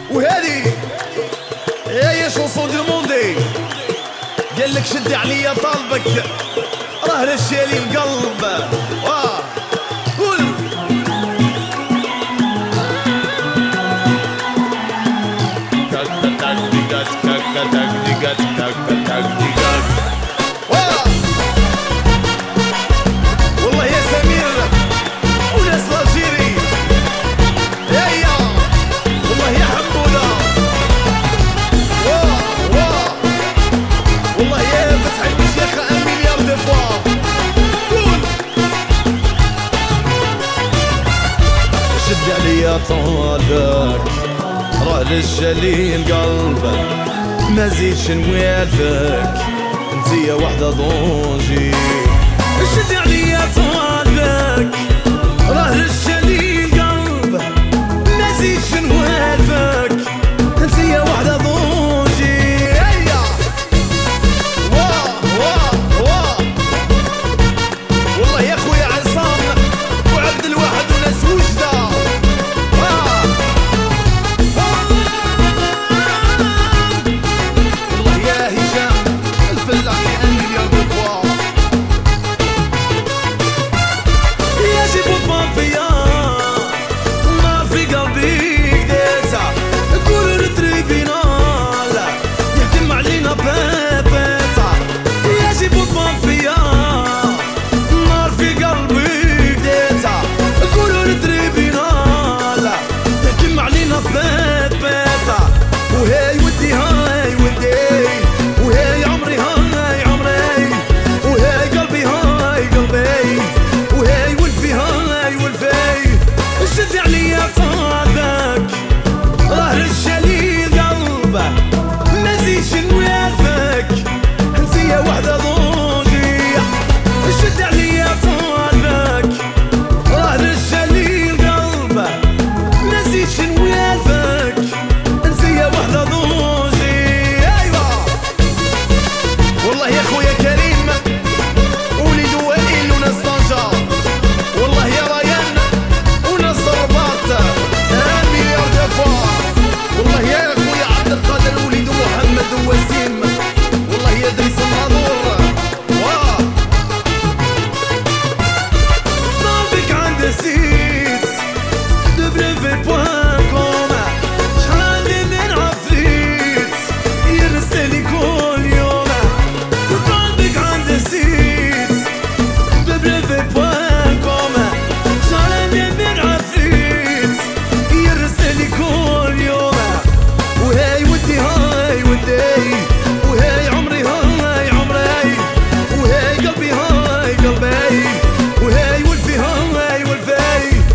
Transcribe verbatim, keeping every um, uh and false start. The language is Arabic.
وهذه هي شونسون دو موندي. قال لك شدي عليا طالبك راه رشالي القلب. واه قول والله يا سمير وناس الجيري هيا والله يا حموده. واه واه والله يا فتحي الشيخ ان مليار دو فوا. قول شد عليا طالبك راه رجالي القلب ما زيدش نوالفك انتيا وحده ضونجي. شد عليا طالبك راه رجالي